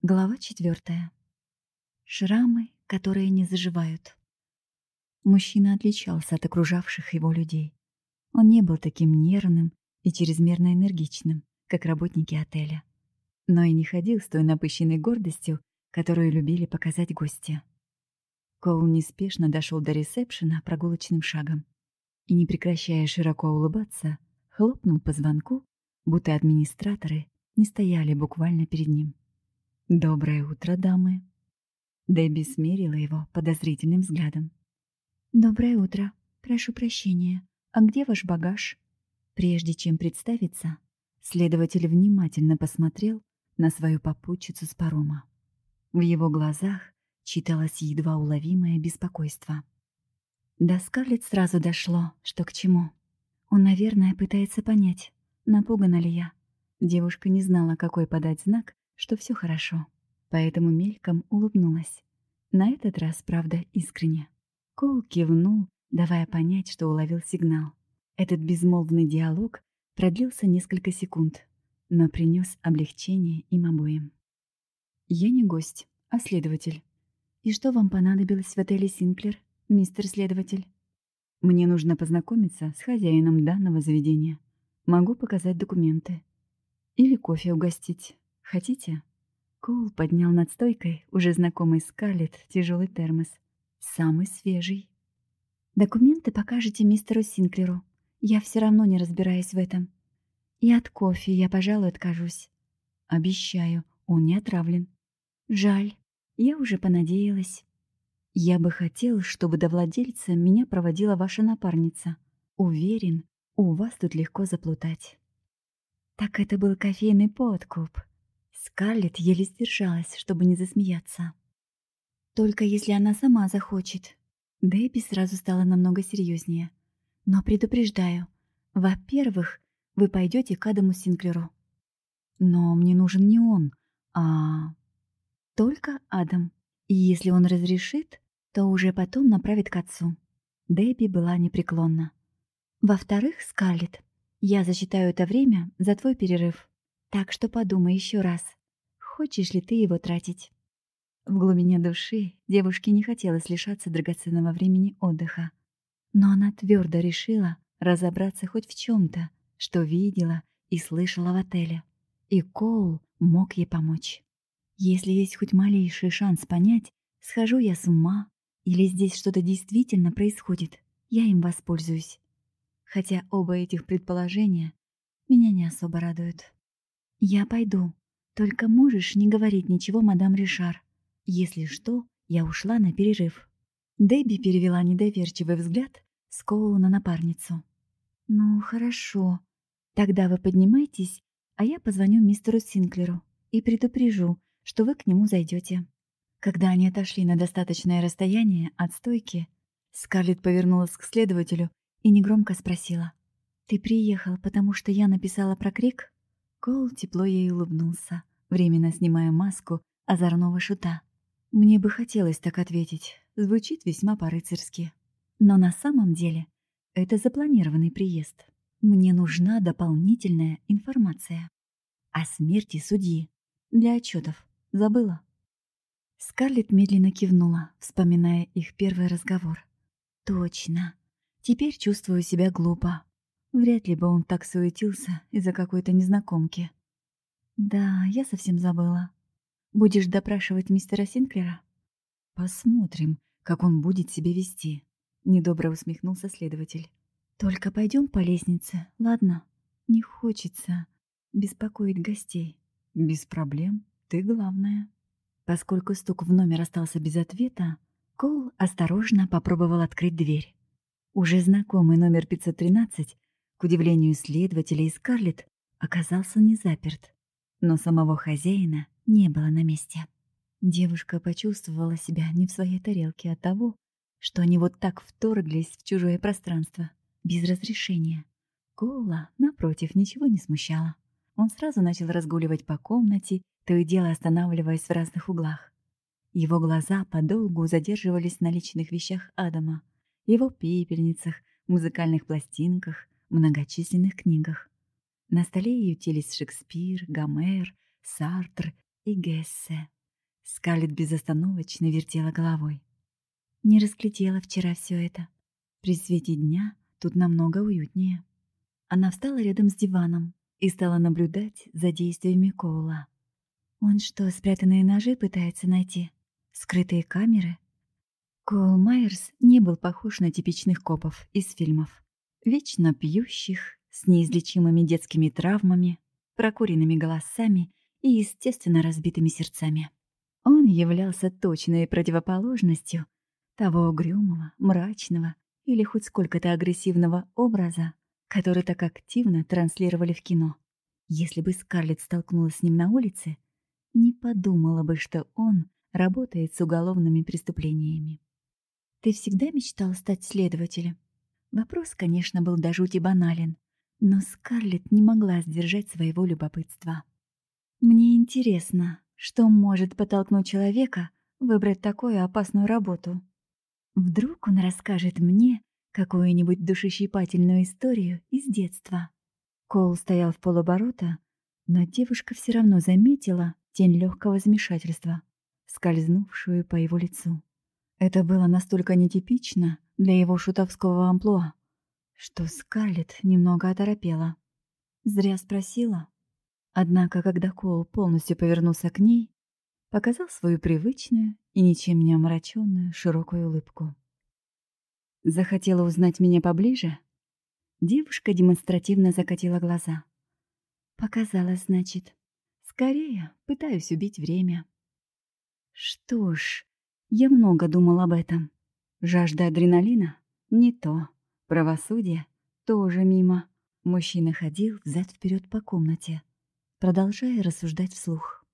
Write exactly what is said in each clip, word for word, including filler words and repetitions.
Глава четвертая. Шрамы, которые не заживают. Мужчина отличался от окружавших его людей. Он не был таким нервным и чрезмерно энергичным, как работники отеля, но и не ходил с той напыщенной гордостью, которую любили показать гости. Коул неспешно дошел до ресепшена прогулочным шагом и, не прекращая широко улыбаться, хлопнул по звонку, будто администраторы не стояли буквально перед ним. «Доброе утро, дамы!» Дебби смерила его подозрительным взглядом. «Доброе утро. Прошу прощения. А где ваш багаж?» Прежде чем представиться, следователь внимательно посмотрел на свою попутчицу с парома. В его глазах читалось едва уловимое беспокойство. До Скарлетт сразу дошло, что к чему. Он, наверное, пытается понять, напугана ли я. Девушка не знала, какой подать знак, что все хорошо, поэтому мельком улыбнулась. На этот раз, правда, искренне. Коул кивнул, давая понять, что уловил сигнал. Этот безмолвный диалог продлился несколько секунд, но принес облегчение им обоим. «Я не гость, а следователь. И что вам понадобилось в отеле «Синклер», мистер следователь?» «Мне нужно познакомиться с хозяином данного заведения. Могу показать документы. Или кофе угостить. Хотите?» Коул поднял над стойкой уже знакомый Скарлетт тяжелый термос. Самый свежий. «Документы покажете мистеру Синклеру. Я все равно не разбираюсь в этом. И от кофе я, пожалуй, откажусь. Обещаю, он не отравлен. Жаль, я уже понадеялась. Я бы хотел, чтобы до владельца меня проводила ваша напарница. Уверен, у вас тут легко заплутать». Так это был кофейный подкуп. Скарлетт еле сдержалась, чтобы не засмеяться. «Только если она сама захочет». Дебби сразу стала намного серьезнее. «Но предупреждаю. Во-первых, вы пойдете к Адаму Синклеру. Но мне нужен не он, а... только Адам. И если он разрешит, то уже потом направит к отцу». Дебби была непреклонна. «Во-вторых, Скарлетт, я засчитаю это время за твой перерыв. Так что подумай еще раз, хочешь ли ты его тратить?» В глубине души девушке не хотелось лишаться драгоценного времени отдыха. Но она твердо решила разобраться хоть в чем-то, что видела и слышала в отеле. И Коул мог ей помочь. Если есть хоть малейший шанс понять, схожу я с ума или здесь что-то действительно происходит, я им воспользуюсь. Хотя оба этих предположения меня не особо радуют. «Я пойду. Только можешь не говорить ничего, мадам Ришар. Если что, я ушла на перерыв». Дебби перевела недоверчивый взгляд с Коула на напарницу. «Ну, хорошо. Тогда вы поднимайтесь, а я позвоню мистеру Синклеру и предупрежу, что вы к нему зайдете». Когда они отошли на достаточное расстояние от стойки, Скарлетт повернулась к следователю и негромко спросила: «Ты приехал, потому что я написала про крик?» Коул тепло ей улыбнулся, временно снимая маску озорного шута. «Мне бы хотелось так ответить, звучит весьма по-рыцарски. Но на самом деле это запланированный приезд. Мне нужна дополнительная информация о смерти судьи. Для отчетов. Забыла?» Скарлетт медленно кивнула, вспоминая их первый разговор. «Точно. Теперь чувствую себя глупо. Вряд ли бы он так суетился из-за какой-то незнакомки. Да, я совсем забыла. Будешь допрашивать мистера Синклера?» «Посмотрим, как он будет себя вести», — недобро усмехнулся следователь. «Только пойдем по лестнице, ладно? Не хочется беспокоить гостей». «Без проблем, ты главная». Поскольку стук в номер остался без ответа, Коул осторожно попробовал открыть дверь. Уже знакомый номер пятьсот тринадцать, к удивлению следователя и Скарлетт, оказался не заперт, но самого хозяина не было на месте. Девушка почувствовала себя не в своей тарелке от того, что они вот так вторглись в чужое пространство, без разрешения. Коула, напротив, ничего не смущало. Он сразу начал разгуливать по комнате, то и дело останавливаясь в разных углах. Его глаза подолгу задерживались на личных вещах Адама, его пепельницах, музыкальных пластинках, многочисленных книгах. На столе ютились Шекспир, Гомер, Сартр и Гессе. Скарлетт безостановочно вертела головой. Не разглядела вчера все это. При свете дня тут намного уютнее. Она встала рядом с диваном и стала наблюдать за действиями Коула. Он что, спрятанные ножи пытается найти? Скрытые камеры? Коул Майерс не был похож на типичных копов из фильмов. Вечно пьющих, с неизлечимыми детскими травмами, прокуренными голосами и, естественно, разбитыми сердцами. Он являлся точной противоположностью того угрюмого, мрачного или хоть сколько-то агрессивного образа, который так активно транслировали в кино. Если бы Скарлетт столкнулась с ним на улице, не подумала бы, что он работает с уголовными преступлениями. «Ты всегда мечтал стать следователем?» Вопрос, конечно, был до жути банален, но Скарлетт не могла сдержать своего любопытства. «Мне интересно, что может подтолкнуть человека выбрать такую опасную работу? Вдруг он расскажет мне какую-нибудь душещипательную историю из детства?» Коул стоял в полоборота, но девушка все равно заметила тень легкого замешательства, скользнувшую по его лицу. Это было настолько нетипично для его шутовского амплуа, что Скарлетт немного оторопела. Зря спросила. Однако, когда Коул полностью повернулся к ней, показал свою привычную и ничем не омраченную широкую улыбку. «Захотела узнать меня поближе?» Девушка демонстративно закатила глаза. «Показалось, значит. Скорее пытаюсь убить время». Что ж, я много думал об этом. Жажда адреналина — не то. Правосудие — тоже мимо. Мужчина ходил взад-вперед по комнате, продолжая рассуждать вслух.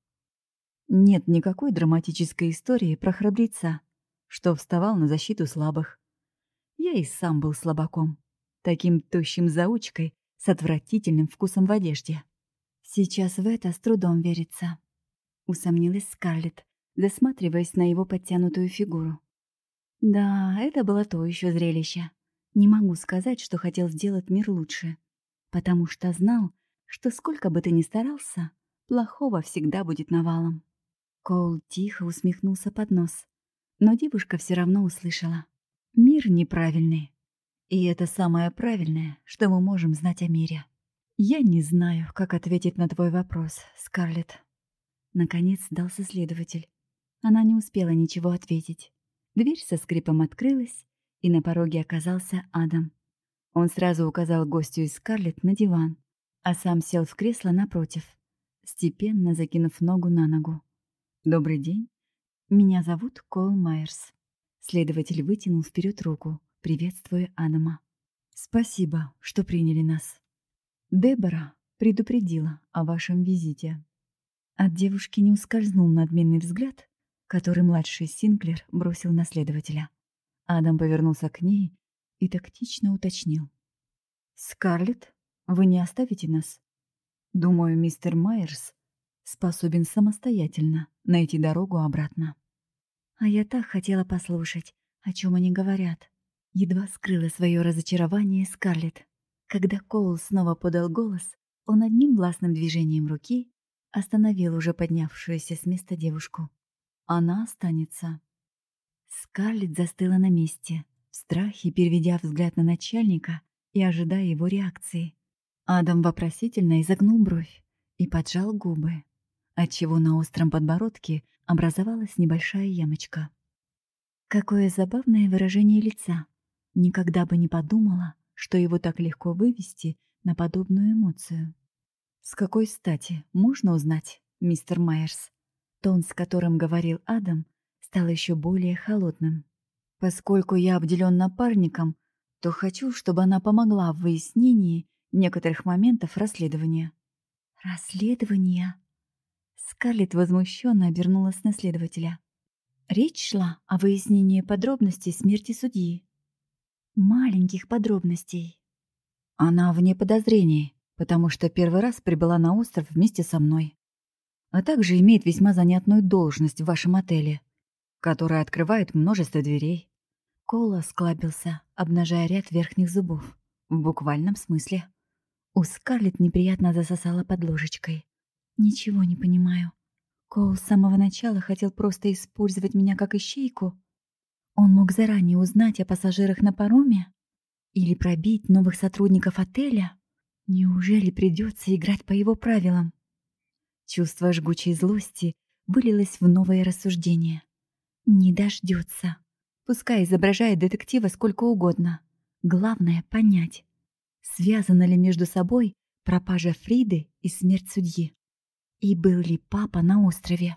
Нет никакой драматической истории про храбреца, что вставал на защиту слабых. Я и сам был слабаком, таким тощим заучкой с отвратительным вкусом в одежде. Сейчас в это с трудом верится, усомнилась Скарлетт, засматриваясь на его подтянутую фигуру. Да, это было то еще зрелище. Не могу сказать, что хотел сделать мир лучше, потому что знал, что сколько бы ты ни старался, плохого всегда будет навалом. Коул тихо усмехнулся под нос, но девушка все равно услышала. Мир неправильный, и это самое правильное, что мы можем знать о мире. Я не знаю, как ответить на твой вопрос, Скарлетт. Наконец сдался следователь. Она не успела ничего ответить. Дверь со скрипом открылась, и на пороге оказался Адам. Он сразу указал гостю из Скарлетт на диван, а сам сел в кресло напротив, степенно закинув ногу на ногу. «Добрый день. Меня зовут Коул Майерс». Следователь вытянул вперед руку, приветствуя Адама. «Спасибо, что приняли нас. Дебора предупредила о вашем визите». От девушки не ускользнул надменный взгляд, который младший Синклер бросил на следователя. Адам повернулся к ней и тактично уточнил. «Скарлетт, вы не оставите нас? Думаю, мистер Майерс способен самостоятельно найти дорогу обратно». А я так хотела послушать, о чем они говорят. Едва скрыла свое разочарование Скарлетт. Когда Коул снова подал голос, он одним властным движением руки остановил уже поднявшуюся с места девушку. Она останется. Скарлетт застыла на месте, в страхе переведя взгляд на начальника и ожидая его реакции. Адам вопросительно изогнул бровь и поджал губы, отчего на остром подбородке образовалась небольшая ямочка. Какое забавное выражение лица. Никогда бы не подумала, что его так легко вывести на подобную эмоцию. «С какой стати, можно узнать, мистер Майерс?» Тон, с которым говорил Адам, стал еще более холодным. «Поскольку я обделен напарником, то хочу, чтобы она помогла в выяснении некоторых моментов расследования». «Расследование?» Скарлетт возмущенно обернулась на следователя. Речь шла о выяснении подробностей смерти судьи. Маленьких подробностей. Она вне подозрений, потому что первый раз прибыла на остров вместе со мной, а также имеет весьма занятную должность в вашем отеле, которая открывает множество дверей. Коул осклабился, обнажая ряд верхних зубов. В буквальном смысле. У Скарлетт неприятно засосала под ложечкой. «Ничего не понимаю». Коул с самого начала хотел просто использовать меня как ищейку. Он мог заранее узнать о пассажирах на пароме или пробить новых сотрудников отеля. Неужели придется играть по его правилам? Чувство жгучей злости вылилось в новое рассуждение. Не дождется. Пускай изображает детектива сколько угодно. Главное — понять, связаны ли между собой пропажа Фриды и смерть судьи. И был ли папа на острове?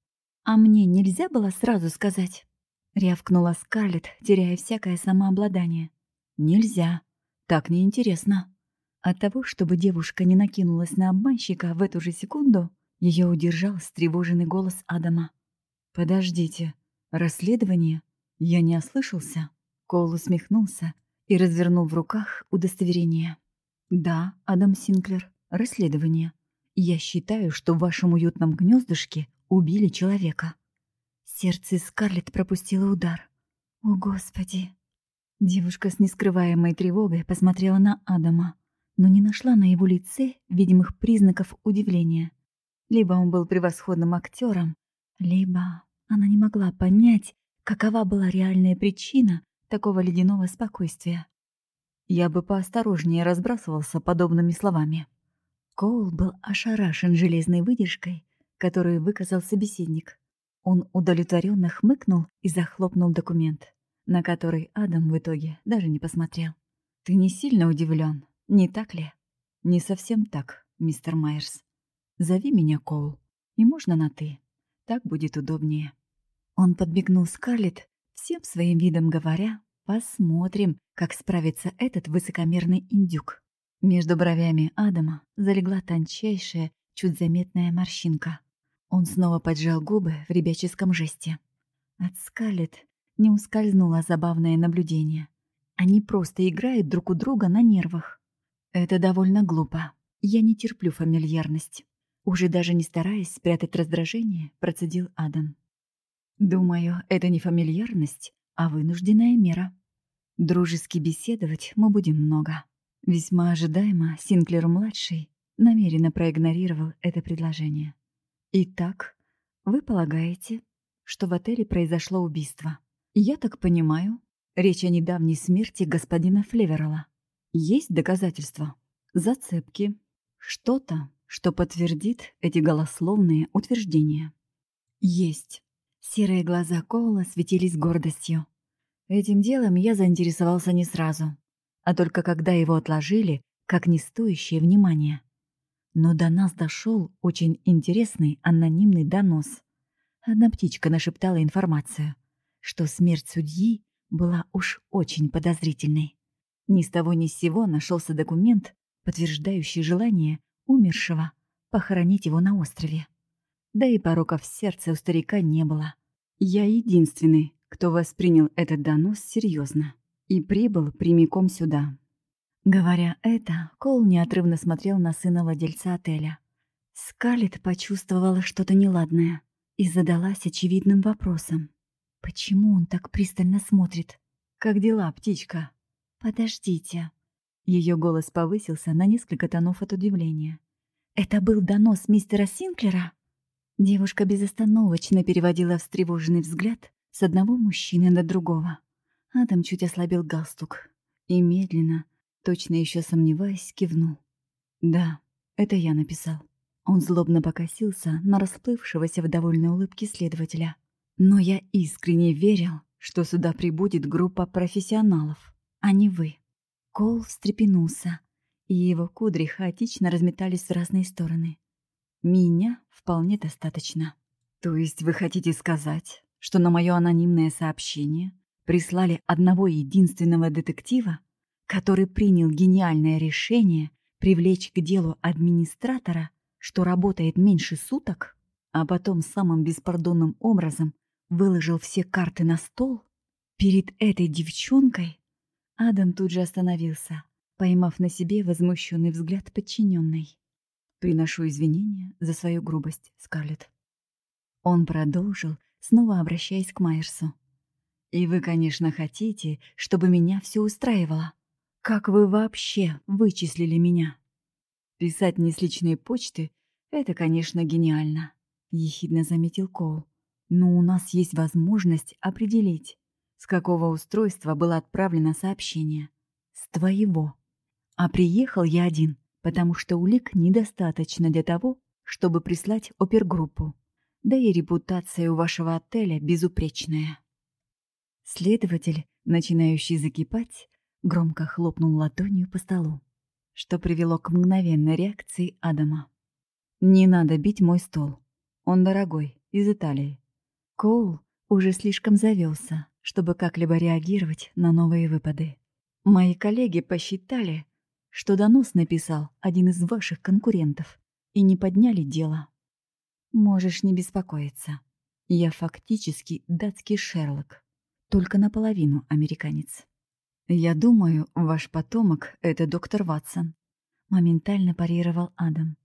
А мне нельзя было сразу сказать? Рявкнула Скарлетт, теряя всякое самообладание. Нельзя. Так неинтересно. От того, чтобы девушка не накинулась на обманщика в эту же секунду, ее удержал встревоженный голос Адама. «Подождите, расследование? Я не ослышался?» Коул усмехнулся и развернул в руках удостоверение. «Да, Адам Синклер, расследование. Я считаю, что в вашем уютном гнездышке убили человека». Сердце Скарлетт пропустило удар. «О, Господи!» Девушка с нескрываемой тревогой посмотрела на Адама, но не нашла на его лице видимых признаков удивления. Либо он был превосходным актером, либо она не могла понять, какова была реальная причина такого ледяного спокойствия. Я бы поосторожнее разбрасывался подобными словами. Коул был ошарашен железной выдержкой, которую выказал собеседник. Он удовлетворенно хмыкнул и захлопнул документ, на который Адам в итоге даже не посмотрел. «Ты не сильно удивлен, не так ли?» «Не совсем так, мистер Майерс. Зови меня Коул, и можно на «ты». Так будет удобнее». Он подмигнул Скарлетт, всем своим видом говоря: «Посмотрим, как справится этот высокомерный индюк». Между бровями Адама залегла тончайшая, чуть заметная морщинка. Он снова поджал губы в ребяческом жесте. От Скарлетт не ускользнуло забавное наблюдение. Они просто играют друг у друга на нервах. Это довольно глупо. Я не терплю фамильярность. Уже даже не стараясь спрятать раздражение, процедил Адам. Думаю, это не фамильярность, а вынужденная мера. Дружески беседовать мы будем много. Весьма ожидаемо Синклер-младший намеренно проигнорировал это предложение. Итак, вы полагаете, что в отеле произошло убийство? Я так понимаю, речь о недавней смерти господина Флеверелла. Есть доказательства, зацепки, что-то, что подтвердит эти голословные утверждения? Есть. Серые глаза Коула светились гордостью. Этим делом я заинтересовался не сразу, а только когда его отложили, как не стоящее внимания. Но до нас дошел очень интересный анонимный донос. Одна птичка нашептала информацию, что смерть судьи была уж очень подозрительной. Ни с того ни с сего нашелся документ, подтверждающий желание умершего похоронить его на острове. Да и пороков в сердце у старика не было. Я единственный, кто воспринял этот донос серьезно и прибыл прямиком сюда. Говоря это, Коул неотрывно смотрел на сына владельца отеля. Скарлетт почувствовала что-то неладное и задалась очевидным вопросом. Почему он так пристально смотрит? «Как дела, птичка?» «Подождите». Ее голос повысился на несколько тонов от удивления. «Это был донос мистера Синклера?» Девушка безостановочно переводила встревоженный взгляд с одного мужчины на другого. Адам чуть ослабил галстук и медленно, точно еще сомневаясь, кивнул. «Да, это я написал». Он злобно покосился на расплывшегося в довольной улыбке следователя. «Но я искренне верил, что сюда прибудет группа профессионалов, а не вы». Коул встрепенулся, и его кудри хаотично разметались в разные стороны. «Меня вполне достаточно». «То есть вы хотите сказать, что на мое анонимное сообщение прислали одного единственного детектива, который принял гениальное решение привлечь к делу администратора, что работает меньше суток, а потом самым беспардонным образом выложил все карты на стол? Перед этой девчонкой?» Адам тут же остановился, поймав на себе возмущенный взгляд подчиненной. «Приношу извинения за свою грубость, Скарлетт». Он продолжил, снова обращаясь к Майерсу. «И вы, конечно, хотите, чтобы меня все устраивало. Как вы вообще вычислили меня? Писать мне с личной почты — это, конечно, гениально. ехидно заметил Коул. «Но у нас есть возможность определить, с какого устройства было отправлено сообщение. С твоего. А приехал я один, потому что улик недостаточно для того, чтобы прислать опергруппу. Да и репутация у вашего отеля безупречная». Следователь, начинающий закипать, громко хлопнул ладонью по столу, что привело к мгновенной реакции Адама. «Не надо бить мой стол. Он дорогой, из Италии». Коул уже слишком завелся, чтобы как-либо реагировать на новые выпады. «Мои коллеги посчитали, что донос написал один из ваших конкурентов и не подняли дело. Можешь не беспокоиться. Я фактически датский Шерлок, только наполовину американец. Я думаю, ваш потомок — это доктор Ватсон», — моментально парировал Адам.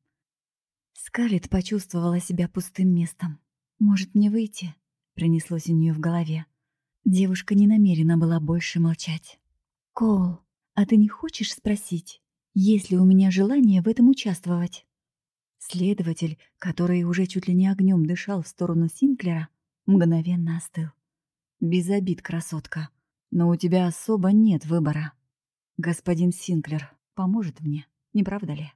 Скарлетт почувствовала себя пустым местом. «Может, мне выйти?» — пронеслось у нее в голове. Девушка не намерена была больше молчать. «Коул, а ты не хочешь спросить, есть ли у меня желание в этом участвовать?» Следователь, который уже чуть ли не огнем дышал в сторону Синклера, мгновенно остыл. «Без обид, красотка, но у тебя особо нет выбора. Господин Синклер поможет мне, не правда ли?»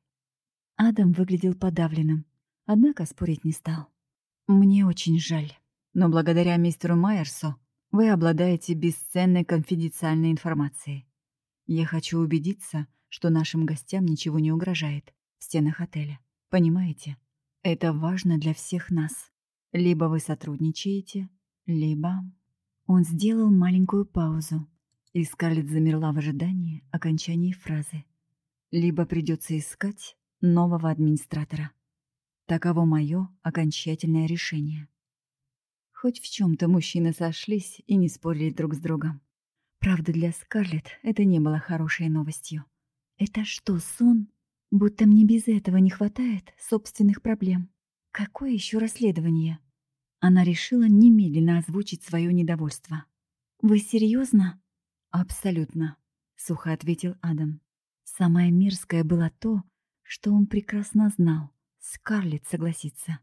Адам выглядел подавленным, однако спорить не стал. «Мне очень жаль, но благодаря мистеру Майерсу вы обладаете бесценной конфиденциальной информацией. Я хочу убедиться, что нашим гостям ничего не угрожает в стенах отеля. Понимаете? Это важно для всех нас. Либо вы сотрудничаете, либо...» Он сделал маленькую паузу, и Скарлетт замерла в ожидании окончания фразы. «Либо придется искать нового администратора. Таково мое окончательное решение». Хоть в чем-то мужчины сошлись и не спорили друг с другом. Правда, для Скарлетт это не было хорошей новостью. «Это что, сон? Будто мне без этого не хватает собственных проблем. Какое еще расследование?» Она решила немедленно озвучить свое недовольство. «Вы серьезно?» «Абсолютно», — сухо ответил Адам. Самое мерзкое было то, что он прекрасно знал, Скарлетт согласится.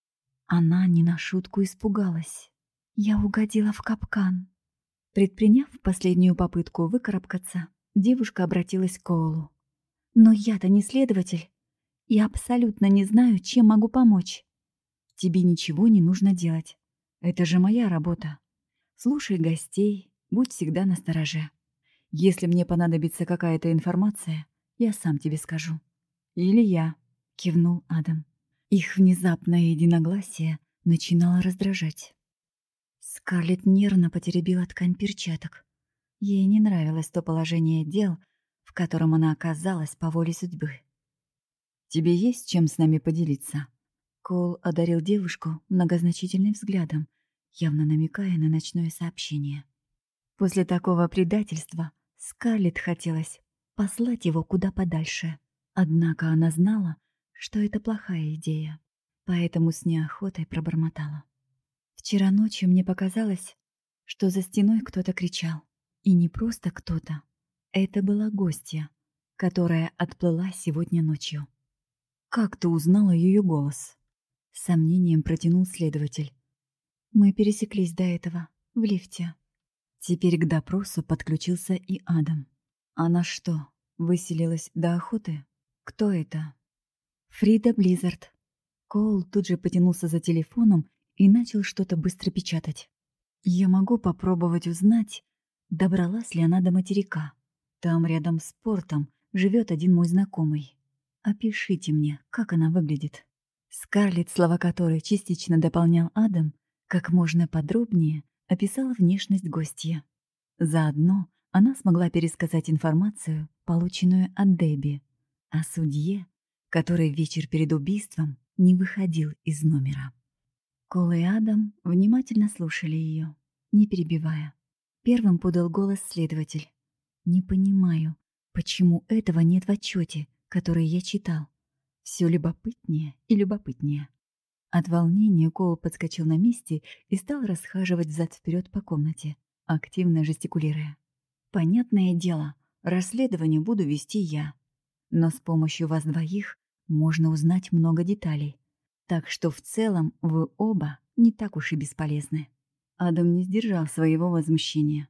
Она не на шутку испугалась. «Я угодила в капкан». Предприняв последнюю попытку выкарабкаться, девушка обратилась к Коулу. «Но я-то не следователь и абсолютно не знаю, чем могу помочь. Тебе ничего не нужно делать. Это же моя работа. Слушай гостей, будь всегда настороже. Если мне понадобится какая-то информация, я сам тебе скажу. Или я», — кивнул Адам. Их внезапное единогласие начинало раздражать. Скарлетт нервно потеребила ткань перчаток. Ей не нравилось то положение дел, в котором она оказалась по воле судьбы. «Тебе есть чем с нами поделиться?» Коул одарил девушку многозначительным взглядом, явно намекая на ночное сообщение. После такого предательства Скарлетт хотелось послать его куда подальше. Однако она знала, что это плохая идея, поэтому с неохотой пробормотала. «Вчера ночью мне показалось, что за стеной кто-то кричал. И не просто кто-то. Это была гостья, которая отплыла сегодня ночью». «Как ты узнала ее голос?» С сомнением протянул следователь. «Мы пересеклись до этого, в лифте». Теперь к допросу подключился и Адам. «Она что, выселилась до охоты? Кто это?» «Фрида Близзард». Коул тут же потянулся за телефоном и начал что-то быстро печатать. «Я могу попробовать узнать, добралась ли она до материка. Там рядом с портом живет один мой знакомый. Опишите мне, как она выглядит». Скарлетт, слова которой частично дополнял Адам, как можно подробнее описала внешность гостья. Заодно она смогла пересказать информацию, полученную от Дебби, о судье, который вечер перед убийством не выходил из номера. Коул и Адам внимательно слушали ее, не перебивая. Первым подал голос следователь. «Не понимаю, почему этого нет в отчете, который я читал. Все любопытнее и любопытнее». От волнения Коул подскочил на месте и стал расхаживать взад-вперед по комнате, активно жестикулируя. «Понятное дело, расследование буду вести я. Но с помощью вас двоих можно узнать много деталей. Так что в целом вы оба не так уж и бесполезны. Адам не сдержал своего возмущения.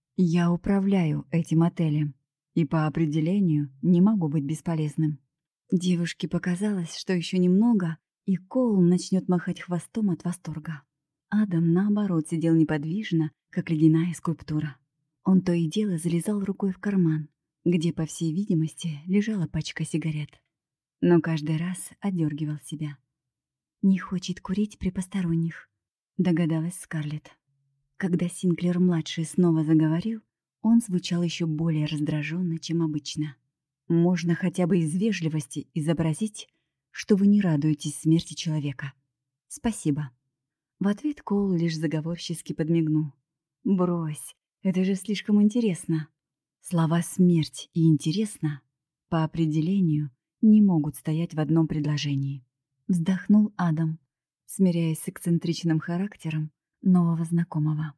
Я управляю этим отелем и по определению не могу быть бесполезным. Девушке показалось, что еще немного, и Коул начнет махать хвостом от восторга. Адам, наоборот, сидел неподвижно, как ледяная скульптура. Он то и дело залезал рукой в карман, где, по всей видимости, лежала пачка сигарет. Но каждый раз отдергивал себя. «Не хочет курить при посторонних», — догадалась Скарлетт. Когда Синклер-младший снова заговорил, он звучал еще более раздраженно, чем обычно. «Можно хотя бы из вежливости изобразить, что вы не радуетесь смерти человека. Спасибо». В ответ Коул лишь заговорчески подмигнул. «Брось, это же слишком интересно». Слова «смерть» и «интересно» по определению не могут стоять в одном предложении. Вздохнул Адам, смиряясь с эксцентричным характером нового знакомого.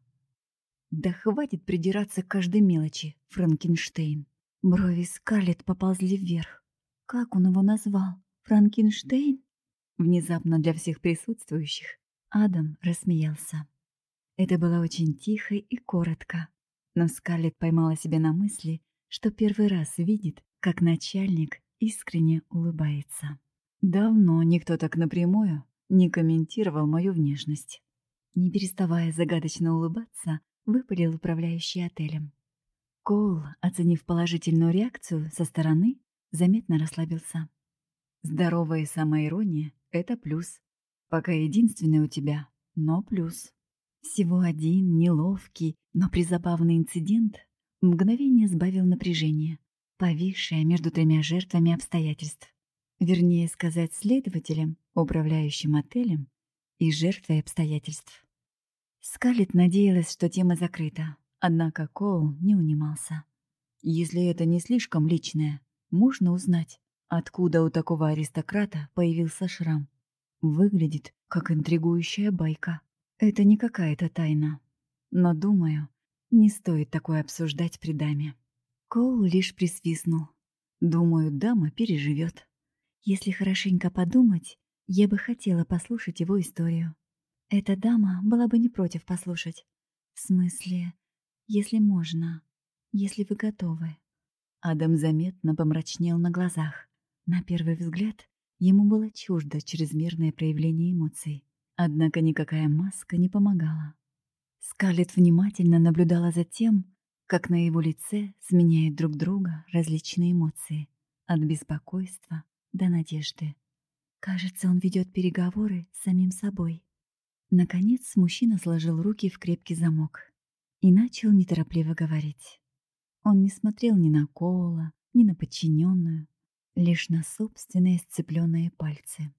«Да хватит придираться к каждой мелочи, Франкенштейн». Брови Скарлетт поползли вверх. Как он его назвал? Франкенштейн? Внезапно для всех присутствующих Адам рассмеялся. Это было очень тихо и коротко, но Скарлетт поймала себя на мысли, что первый раз видит, как начальник искренне улыбается. Давно никто так напрямую не комментировал мою внешность. Не переставая загадочно улыбаться, выпалил управляющий отелем. Коул, оценив положительную реакцию со стороны, заметно расслабился. Здоровая самоирония — это плюс. Пока единственный у тебя, но плюс. Всего один неловкий, но призабавный инцидент мгновение сбавил напряжение, повисшее между тремя жертвами обстоятельств. Вернее сказать, следователем, управляющим отелем и жертвой обстоятельств. Скарлетт надеялась, что тема закрыта, однако Коул не унимался. Если это не слишком личное, можно узнать, откуда у такого аристократа появился шрам. Выглядит как интригующая байка. Это не какая-то тайна. Но, думаю, не стоит такое обсуждать при даме. Коул лишь присвистнул. Думаю, дама переживет. Если хорошенько подумать, я бы хотела послушать его историю. Эта дама была бы не против послушать. В смысле, если можно, если вы готовы. Адам заметно помрачнел на глазах. На первый взгляд ему было чуждо чрезмерное проявление эмоций. Однако никакая маска не помогала. Скарлетт внимательно наблюдала за тем, как на его лице сменяют друг друга различные эмоции. От беспокойства до надежды. Кажется, он ведет переговоры с самим собой. Наконец мужчина сложил руки в крепкий замок и начал неторопливо говорить. Он не смотрел ни на Коула, ни на подчиненную, лишь на собственные сцепленные пальцы.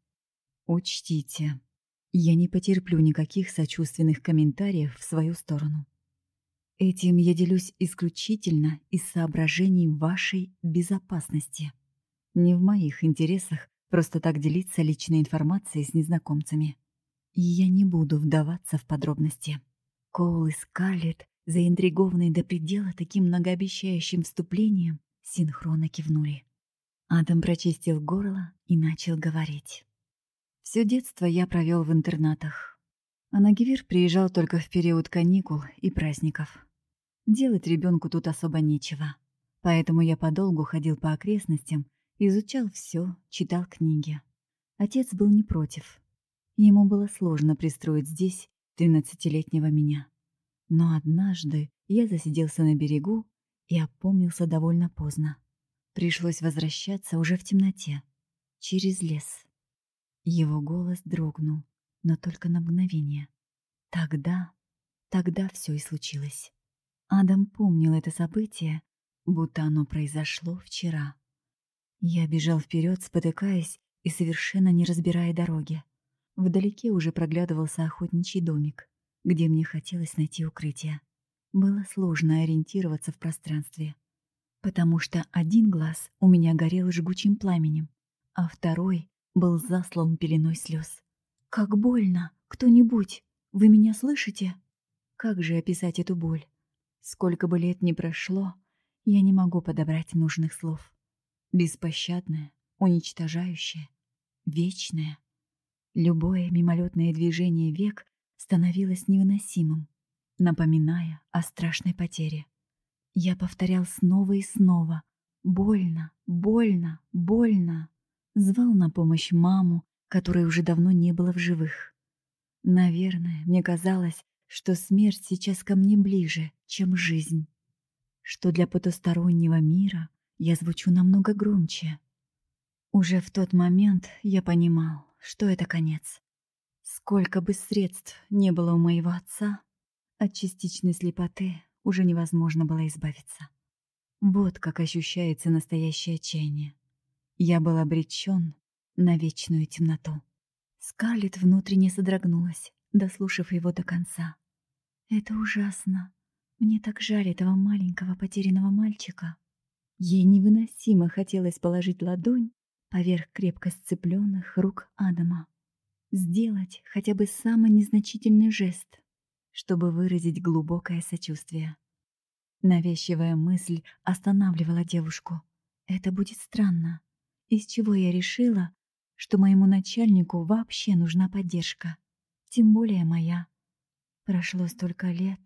«Учтите, я не потерплю никаких сочувственных комментариев в свою сторону. Этим я делюсь исключительно из соображений вашей безопасности. Не в моих интересах просто так делиться личной информацией с незнакомцами. И я не буду вдаваться в подробности». Коул и Скарлетт, заинтригованные до предела таким многообещающим вступлением, синхронно кивнули. Адам прочистил горло и начал говорить. Все детство я провел в интернатах. А на Гивир приезжал только в период каникул и праздников. Делать ребенку тут особо нечего. Поэтому я подолгу ходил по окрестностям, изучал все, читал книги. Отец был не против. Ему было сложно пристроить здесь тринадцатилетнего меня. Но однажды я засиделся на берегу и опомнился довольно поздно. Пришлось возвращаться уже в темноте, через лес. Его голос дрогнул, но только на мгновение. Тогда, тогда все и случилось. Адам помнил это событие, будто оно произошло вчера. Я бежал вперед, спотыкаясь и совершенно не разбирая дороги. Вдалеке уже проглядывался охотничий домик, где мне хотелось найти укрытие. Было сложно ориентироваться в пространстве, потому что один глаз у меня горел жгучим пламенем, а второй был заслан пеленой слез. «Как больно! Кто-нибудь! Вы меня слышите?» Как же описать эту боль? Сколько бы лет ни прошло, я не могу подобрать нужных слов. Беспощадная, уничтожающая, вечная. Любое мимолетное движение век становилось невыносимым, напоминая о страшной потере. Я повторял снова и снова: «Больно, больно, больно». Звал на помощь маму, которой уже давно не было в живых. Наверное, мне казалось, что смерть сейчас ко мне ближе, чем жизнь, что для потустороннего мира я звучу намного громче. Уже в тот момент я понимал, что это конец. Сколько бы средств не было у моего отца, от частичной слепоты уже невозможно было избавиться. Вот как ощущается настоящее отчаяние. Я был обречен на вечную темноту. Скарлетт внутренне содрогнулась, дослушав его до конца. «Это ужасно. Мне так жаль этого маленького потерянного мальчика». Ей невыносимо хотелось положить ладонь поверх крепко сцепленных рук Адама. Сделать хотя бы самый незначительный жест, чтобы выразить глубокое сочувствие. Навязчивая мысль останавливала девушку. Это будет странно. Из чего я решила, что моему начальнику вообще нужна поддержка, тем более моя. Прошло столько лет.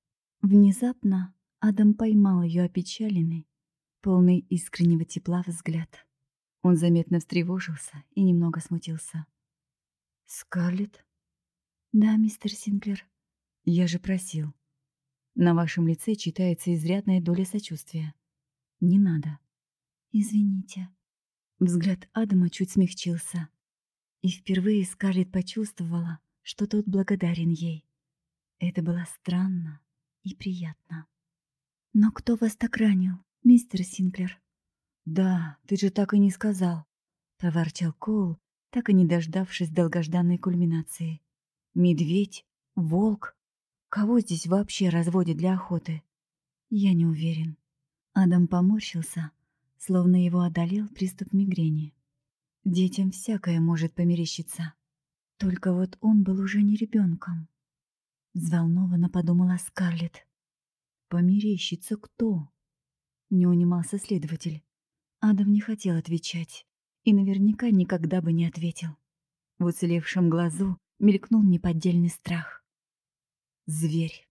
Внезапно Адам поймал ее опечаленный, полный искреннего тепла взгляд. Он заметно встревожился и немного смутился. «Скарлетт?» «Да, мистер Синклер». «Я же просил. На вашем лице читается изрядная доля сочувствия. Не надо». «Извините». Взгляд Адама чуть смягчился, и впервые Скарлетт почувствовала, что тот благодарен ей. Это было странно и приятно. «Но кто вас так ранил, мистер Синклер?» «Да, ты же так и не сказал», — проворчал Коул, так и не дождавшись долгожданной кульминации. «Медведь? Волк? Кого здесь вообще разводят для охоты?» «Я не уверен». Адам поморщился, словно его одолел приступ мигрени. Детям всякое может померещиться. Только вот он был уже не ребенком. Взволнованно подумала Скарлетт. «Померещится кто?» Не унимался следователь. Адам не хотел отвечать и наверняка никогда бы не ответил. В уцелевшем глазу мелькнул неподдельный страх. Зверь.